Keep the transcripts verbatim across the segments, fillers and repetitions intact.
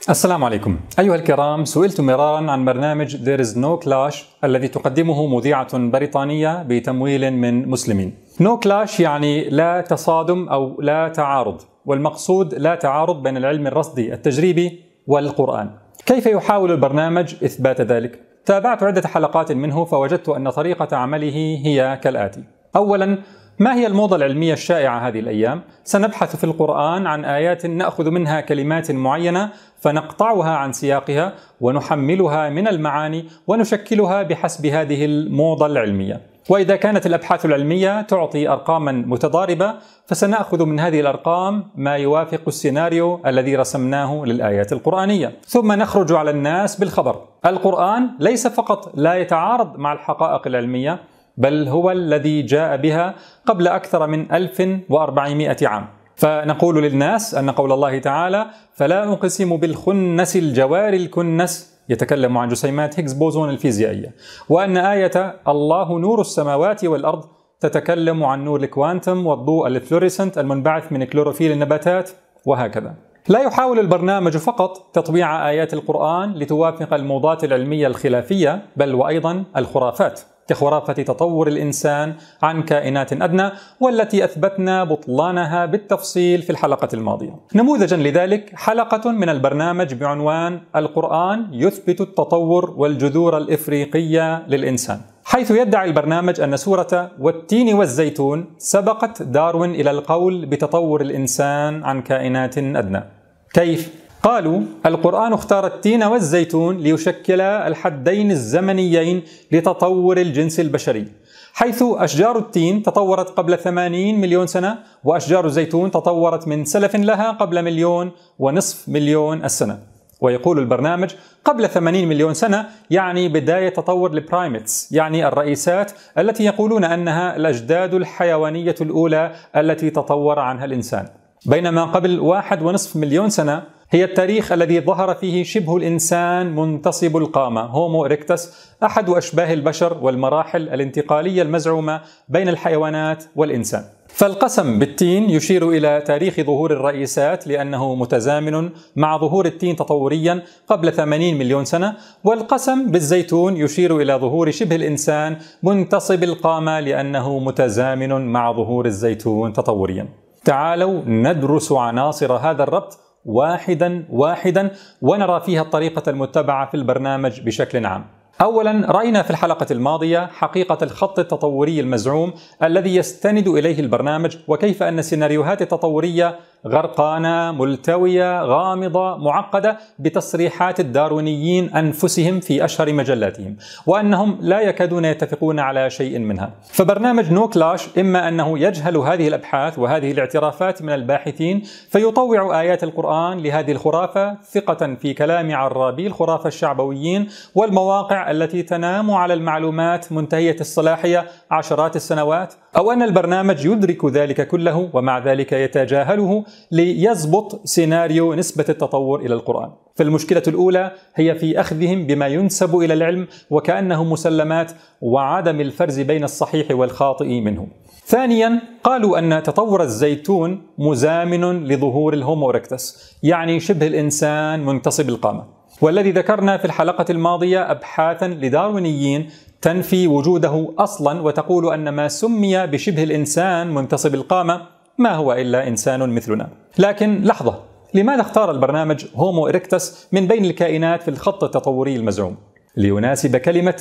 السلام عليكم أيها الكرام. سئلت مرارا عن برنامج There is no clash الذي تقدمه مذيعة بريطانية بتمويل من مسلمين. No clash يعني لا تصادم أو لا تعارض، والمقصود لا تعارض بين العلم الرصدي التجريبي والقرآن. كيف يحاول البرنامج إثبات ذلك؟ تابعت عدة حلقات منه فوجدت أن طريقة عمله هي كالآتي. أولا، ما هي الموضة العلمية الشائعة هذه الأيام؟ سنبحث في القرآن عن آيات نأخذ منها كلمات معينة فنقطعها عن سياقها ونحملها من المعاني ونشكلها بحسب هذه الموضة العلمية. وإذا كانت الأبحاث العلمية تعطي أرقاما متضاربة فسنأخذ من هذه الأرقام ما يوافق السيناريو الذي رسمناه للآيات القرآنية، ثم نخرج على الناس بالخبر. القرآن ليس فقط لا يتعارض مع الحقائق العلمية، بل هو الذي جاء بها قبل أكثر من ألف وأربعمائة عام. فنقول للناس أن قول الله تعالى فلا أقسم بالخنس الجوار الكنس يتكلم عن جسيمات هيغز بوزون الفيزيائية، وأن آية الله نور السماوات والأرض تتكلم عن نور الكوانتم والضوء الفلوريسنت المنبعث من كلوروفيل النباتات، وهكذا. لا يحاول البرنامج فقط تطبيع آيات القرآن لتوافق الموضات العلمية الخلافية، بل وأيضا الخرافات كخرافة تطور الإنسان عن كائنات أدنى، والتي أثبتنا بطلانها بالتفصيل في الحلقة الماضية. نموذجا لذلك حلقة من البرنامج بعنوان القرآن يثبت التطور والجذور الإفريقية للإنسان، حيث يدعي البرنامج أن سورة والتين والزيتون سبقت داروين إلى القول بتطور الإنسان عن كائنات أدنى. كيف؟ قالوا القرآن اختار التين والزيتون ليشكلا الحدين الزمنيين لتطور الجنس البشري، حيث أشجار التين تطورت قبل ثمانين مليون سنة، وأشجار الزيتون تطورت من سلف لها قبل مليون ونصف مليون السنة. ويقول البرنامج قبل ثمانين مليون سنة يعني بداية تطور البرايمتس، يعني الرئيسات التي يقولون أنها الأجداد الحيوانية الأولى التي تطور عنها الإنسان، بينما قبل واحد ونصف مليون سنة هي التاريخ الذي ظهر فيه شبه الإنسان منتصب القامة هومو إريكتس، أحد أشباه البشر والمراحل الانتقالية المزعومة بين الحيوانات والإنسان. فالقسم بالتين يشير إلى تاريخ ظهور الرئيسات لأنه متزامن مع ظهور التين تطوريا قبل ثمانين مليون سنة، والقسم بالزيتون يشير إلى ظهور شبه الإنسان منتصب القامة لأنه متزامن مع ظهور الزيتون تطوريا. تعالوا ندرس عناصر هذا الربط واحدا واحدا ونرى فيها الطريقة المتبعة في البرنامج بشكل عام. أولا، رأينا في الحلقة الماضية حقيقة الخط التطوري المزعوم الذي يستند إليه البرنامج، وكيف أن السيناريوهات التطورية غرقانة ملتوية غامضة معقدة بتصريحات الداروينيين أنفسهم في أشهر مجلاتهم، وأنهم لا يكادون يتفقون على شيء منها. فبرنامج نو كلاش إما أنه يجهل هذه الأبحاث وهذه الاعترافات من الباحثين فيطوع آيات القرآن لهذه الخرافة ثقة في كلام عرابي الخرافة الشعبويين والمواقع التي تنام على المعلومات منتهية الصلاحية عشرات السنوات، أو أن البرنامج يدرك ذلك كله ومع ذلك يتجاهله ليضبط سيناريو نسبة التطور إلى القرآن. فالمشكلة الأولى هي في أخذهم بما ينسب إلى العلم وكأنه مسلمات، وعدم الفرز بين الصحيح والخاطئ منه. ثانيا، قالوا أن تطور الزيتون مزامن لظهور الهومو إريكتس، يعني شبه الإنسان منتصب القامة، والذي ذكرنا في الحلقة الماضية أبحاثا لداروينيين تنفي وجوده أصلا وتقول أن ما سمي بشبه الإنسان منتصب القامة ما هو إلا إنسان مثلنا. لكن لحظة، لماذا اختار البرنامج هومو إريكتس من بين الكائنات في الخط التطوري المزعوم؟ ليناسب كلمة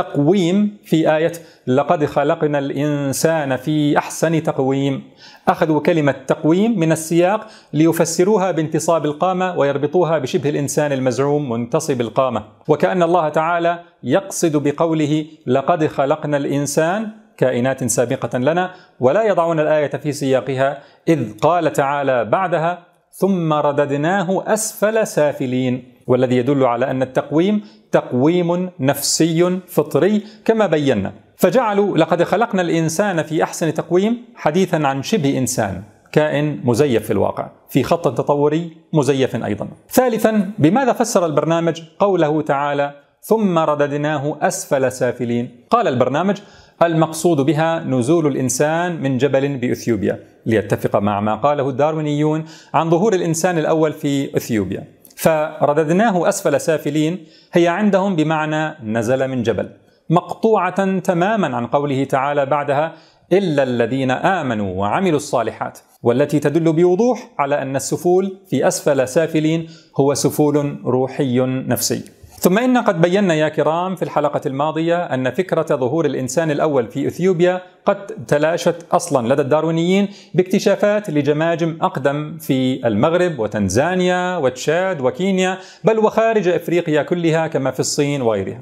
تقويم في آية لقد خلقنا الإنسان في أحسن تقويم. أخذوا كلمة تقويم من السياق ليفسروها بانتصاب القامة ويربطوها بشبه الإنسان المزعوم منتصب القامة، وكأن الله تعالى يقصد بقوله لقد خلقنا الإنسان كائنات سابقة لنا، ولا يضعون الآية في سياقها، إذ قال تعالى بعدها ثم رددناه أسفل سافلين، والذي يدل على أن التقويم تقويم نفسي فطري كما بينا. فجعلوا لقد خلقنا الإنسان في أحسن تقويم حديثا عن شبه إنسان كائن مزيف في الواقع في خط تطوري مزيف أيضا. ثالثا، بماذا فسر البرنامج قوله تعالى ثم رددناه أسفل سافلين؟ قال البرنامج المقصود بها نزول الإنسان من جبل بإثيوبيا، ليتفق مع ما قاله الداروينيون عن ظهور الإنسان الأول في إثيوبيا. فرددناه أسفل سافلين هي عندهم بمعنى نزل من جبل، مقطوعة تماما عن قوله تعالى بعدها إلا الذين آمنوا وعملوا الصالحات، والتي تدل بوضوح على أن السفول في أسفل سافلين هو سفول روحي نفسي. ثم إن قد بينا يا كرام في الحلقة الماضية أن فكرة ظهور الإنسان الأول في إثيوبيا قد تلاشت أصلا لدى الداروينيين باكتشافات لجماجم أقدم في المغرب وتنزانيا وتشاد وكينيا، بل وخارج إفريقيا كلها كما في الصين وغيرها.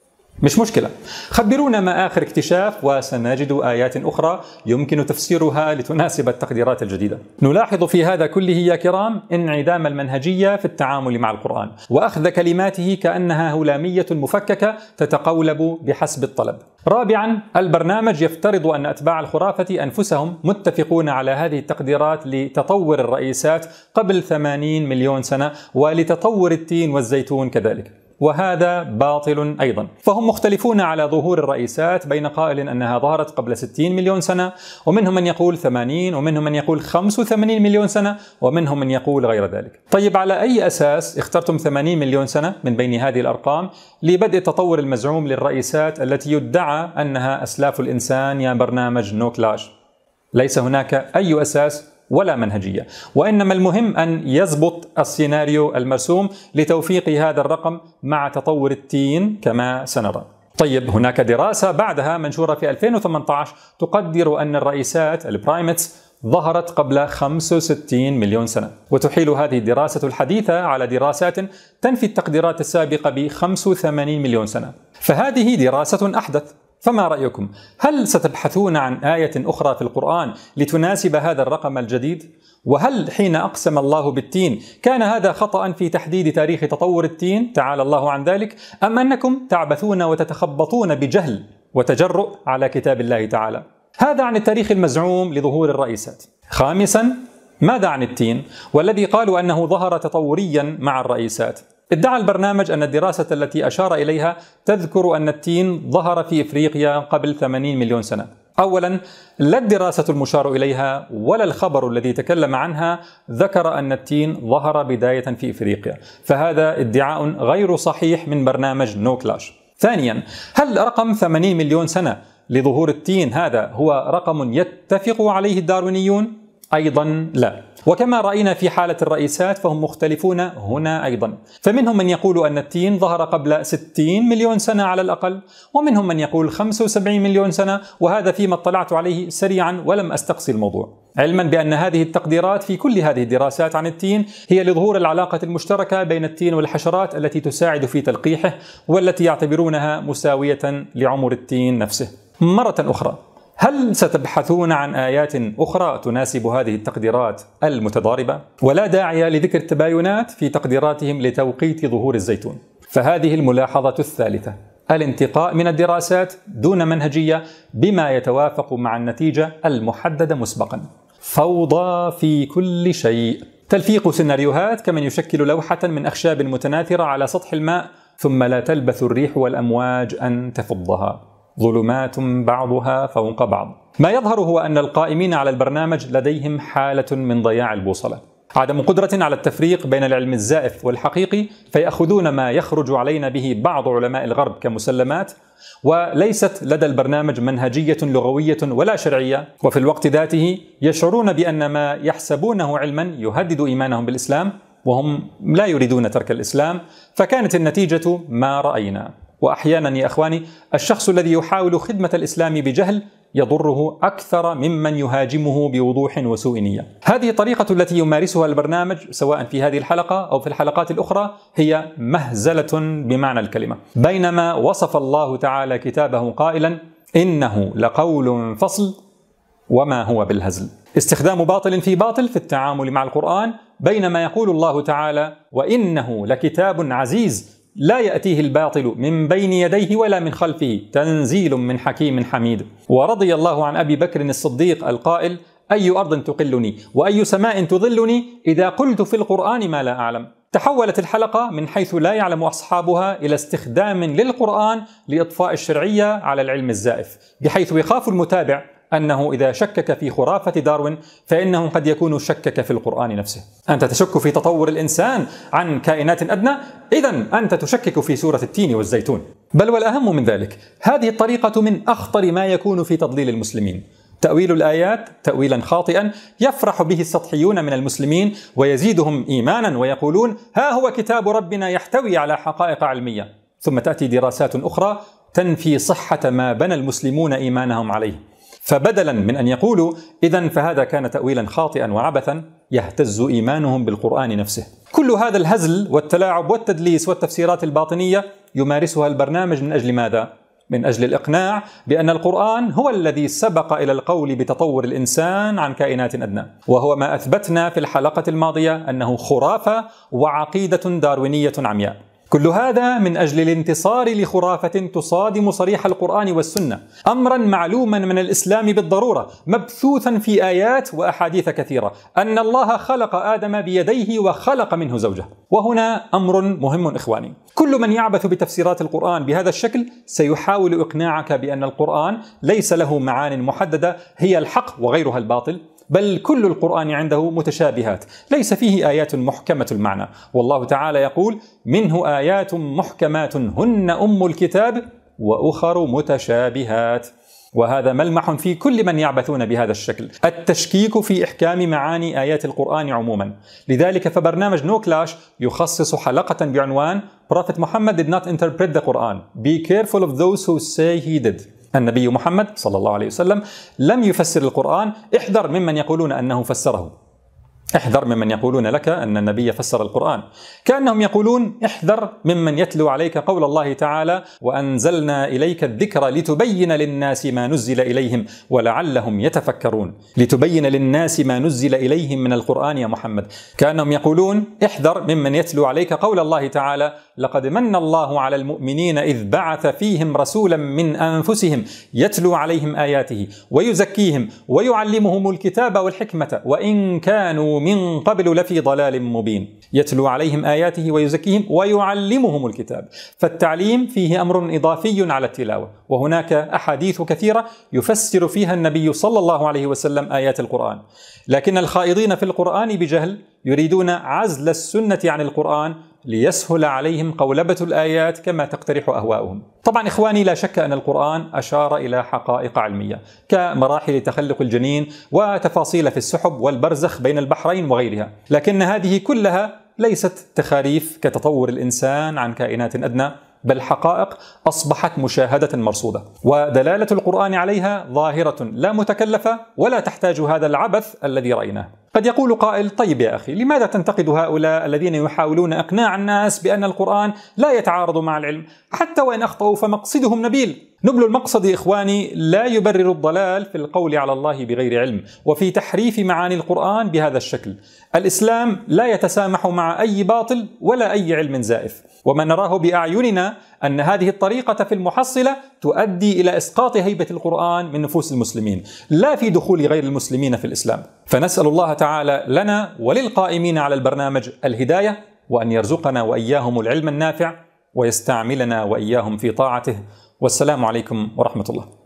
مش مشكلة، خبرونا ما آخر اكتشاف وسنجد آيات أخرى يمكن تفسيرها لتناسب التقديرات الجديدة. نلاحظ في هذا كله يا كرام انعدام المنهجية في التعامل مع القرآن، وأخذ كلماته كأنها هلامية مفككة تتقولب بحسب الطلب. رابعا، البرنامج يفترض أن أتباع الخرافة أنفسهم متفقون على هذه التقديرات لتطور الرئيسات قبل ثمانين مليون سنة ولتطور التين والزيتون كذلك، وهذا باطل أيضا. فهم مختلفون على ظهور الرئيسات، بين قائل أنها ظهرت قبل ستين مليون سنة، ومنهم من يقول ثمانين، ومنهم من يقول خمسة وثمانين مليون سنة، ومنهم من يقول غير ذلك. طيب على أي أساس اخترتم ثمانين مليون سنة من بين هذه الأرقام لبدء التطور المزعوم للرئيسات التي يدعى أنها أسلاف الإنسان يا برنامج نو كلاش؟ ليس هناك أي أساس ولا منهجية، وإنما المهم أن يضبط السيناريو المرسوم لتوفيق هذا الرقم مع تطور التين كما سنرى. طيب هناك دراسة بعدها منشورة في ألفين وثمانية عشر تقدر أن الرئيسات البرايمتس ظهرت قبل خمسة وستين مليون سنة، وتحيل هذه الدراسة الحديثة على دراسات تنفي التقديرات السابقة ب خمسة وثمانين مليون سنة، فهذه دراسة أحدث. فما رأيكم؟ هل ستبحثون عن آية أخرى في القرآن لتناسب هذا الرقم الجديد؟ وهل حين أقسم الله بالتين كان هذا خطأ في تحديد تاريخ تطور التين تعالى الله عن ذلك، أم أنكم تعبثون وتتخبطون بجهل وتجرؤ على كتاب الله تعالى؟ هذا عن التاريخ المزعوم لظهور الرئيسات. خامسا، ماذا عن التين والذي قالوا أنه ظهر تطوريا مع الرئيسات؟ ادعى البرنامج أن الدراسة التي أشار إليها تذكر أن التين ظهر في إفريقيا قبل ثمانين مليون سنة. أولا، لا الدراسة المشار إليها ولا الخبر الذي تكلم عنها ذكر أن التين ظهر بداية في إفريقيا، فهذا ادعاء غير صحيح من برنامج نو كلاش. ثانيا، هل رقم ثمانين مليون سنة لظهور التين هذا هو رقم يتفق عليه الداروينيون؟ أيضا لا. وكما رأينا في حالة الرئيسات فهم مختلفون هنا أيضا، فمنهم من يقول أن التين ظهر قبل ستين مليون سنة على الأقل، ومنهم من يقول خمسة وسبعين مليون سنة، وهذا فيما اطلعت عليه سريعا ولم أستقصي الموضوع، علما بأن هذه التقديرات في كل هذه الدراسات عن التين هي لظهور العلاقة المشتركة بين التين والحشرات التي تساعد في تلقيحه، والتي يعتبرونها مساوية لعمر التين نفسه. مرة أخرى، هل ستبحثون عن آيات أخرى تناسب هذه التقديرات المتضاربة؟ ولا داعي لذكر التباينات في تقديراتهم لتوقيت ظهور الزيتون. فهذه الملاحظة الثالثة، الانتقاء من الدراسات دون منهجية بما يتوافق مع النتيجة المحددة مسبقا. فوضى في كل شيء، تلفيق سيناريوهات كمن يشكل لوحة من أخشاب متناثرة على سطح الماء ثم لا تلبث الريح والأمواج أن تفضها، ظلمات بعضها فوق بعض. ما يظهر هو أن القائمين على البرنامج لديهم حالة من ضياع البوصلة، عدم قدرة على التفريق بين العلم الزائف والحقيقي، فيأخذون ما يخرج علينا به بعض علماء الغرب كمسلمات، وليست لدى البرنامج منهجية لغوية ولا شرعية، وفي الوقت ذاته يشعرون بأن ما يحسبونه علما يهدد إيمانهم بالإسلام، وهم لا يريدون ترك الإسلام، فكانت النتيجة ما رأينا. وأحيانا يا أخواني الشخص الذي يحاول خدمة الإسلام بجهل يضره أكثر ممن يهاجمه بوضوح وسوء نية. هذه الطريقة التي يمارسها البرنامج سواء في هذه الحلقة أو في الحلقات الأخرى هي مهزلة بمعنى الكلمة. بينما وصف الله تعالى كتابه قائلا إنه لقول فصل وما هو بالهزل، استخدام باطل في باطل في التعامل مع القرآن، بينما يقول الله تعالى وإنه لكتاب عزيز لا يأتيه الباطل من بين يديه ولا من خلفه تنزيل من حكيم حميد. ورضي الله عن أبي بكر الصديق القائل أي أرض تقلني وأي سماء تظلني إذا قلت في القرآن ما لا أعلم. تحولت الحلقة من حيث لا يعلم أصحابها إلى استخدام للقرآن لإطفاء الشرعية على العلم الزائف، بحيث يخاف المتابع أنه إذا شكك في خرافة داروين فإنه قد يكون شكك في القرآن نفسه. أنت تشك في تطور الإنسان عن كائنات أدنى، إذن أنت تشكك في سورة التين والزيتون. بل والأهم من ذلك، هذه الطريقة من أخطر ما يكون في تضليل المسلمين. تأويل الآيات تأويلا خاطئا يفرح به السطحيون من المسلمين ويزيدهم إيمانا ويقولون ها هو كتاب ربنا يحتوي على حقائق علمية، ثم تأتي دراسات أخرى تنفي صحة ما بنى المسلمون إيمانهم عليه. فبدلا من أن يقولوا إذن فهذا كان تأويلا خاطئا وعبثا، يهتز إيمانهم بالقرآن نفسه. كل هذا الهزل والتلاعب والتدليس والتفسيرات الباطنية يمارسها البرنامج من أجل ماذا؟ من أجل الإقناع بأن القرآن هو الذي سبق إلى القول بتطور الإنسان عن كائنات أدنى، وهو ما أثبتنا في الحلقة الماضية أنه خرافة وعقيدة داروينية عمياء. كل هذا من أجل الانتصار لخرافة تصادم صريح القرآن والسنة، أمرا معلوما من الإسلام بالضرورة مبثوثا في آيات وأحاديث كثيرة، أن الله خلق آدم بيديه وخلق منه زوجه. وهنا أمر مهم إخواني، كل من يعبث بتفسيرات القرآن بهذا الشكل سيحاول إقناعك بأن القرآن ليس له معان محددة هي الحق وغيرها الباطل، بل كل القرآن عنده متشابهات، ليس فيه آيات محكمة المعنى. والله تعالى يقول منه آيات محكمات هن أم الكتاب وأخر متشابهات. وهذا ملمح في كل من يعبثون بهذا الشكل، التشكيك في إحكام معاني آيات القرآن عموما. لذلك فبرنامج نو كلاش يخصص حلقة بعنوان Prophet Muhammad did not interpret the Quran. Be careful of those who say he did. النبي محمد صلى الله عليه وسلم لم يفسر القرآن، احذر ممن يقولون أنه فسره. احذر ممن يقولون لك أن النبي فسر القرآن، كأنهم يقولون احذر ممن يتلو عليك قول الله تعالى وأنزلنا إليك الذكر لتبين للناس ما نزل إليهم ولعلهم يتفكرون. لتبين للناس ما نزل إليهم من القرآن يا محمد. كأنهم يقولون احذر ممن يتلو عليك قول الله تعالى لقد من الله على المؤمنين إذ بعث فيهم رسولا من أنفسهم يتلو عليهم آياته ويزكيهم ويعلمهم الكتاب والحكمة وإن كانوا من قبل لفي ضلال مبين. يتلو عليهم آياته ويزكيهم ويعلمهم الكتاب، فالتعليم فيه أمر إضافي على التلاوة، وهناك أحاديث كثيرة يفسر فيها النبي صلى الله عليه وسلم آيات القرآن. لكن الخائضين في القرآن بجهل يريدون عزل السنة عن القرآن ليسهل عليهم قولبة الآيات كما تقترح أهواؤهم. طبعا إخواني، لا شك أن القرآن أشار إلى حقائق علمية كمراحل تخلق الجنين وتفاصيل في السحب والبرزخ بين البحرين وغيرها، لكن هذه كلها ليست تخاريف كتطور الإنسان عن كائنات أدنى، بل حقائق أصبحت مشاهدة مرصودة، ودلالة القرآن عليها ظاهرة لا متكلفة ولا تحتاج هذا العبث الذي رأيناه. قد يقول قائل طيب يا أخي، لماذا تنتقد هؤلاء الذين يحاولون إقناع الناس بأن القرآن لا يتعارض مع العلم؟ حتى وإن أخطأوا فمقصدهم نبيل. نبل المقصد إخواني لا يبرر الضلال في القول على الله بغير علم وفي تحريف معاني القرآن بهذا الشكل. الإسلام لا يتسامح مع أي باطل ولا أي علم زائف، وما نراه بأعيننا أن هذه الطريقة في المحصلة تؤدي إلى إسقاط هيبة القرآن من نفوس المسلمين، لا في دخول غير المسلمين في الإسلام. فنسأل الله تعالى لنا وللقائمين على البرنامج الهداية، وأن يرزقنا وإياهم العلم النافع ويستعملنا وإياهم في طاعته. والسلام عليكم ورحمة الله.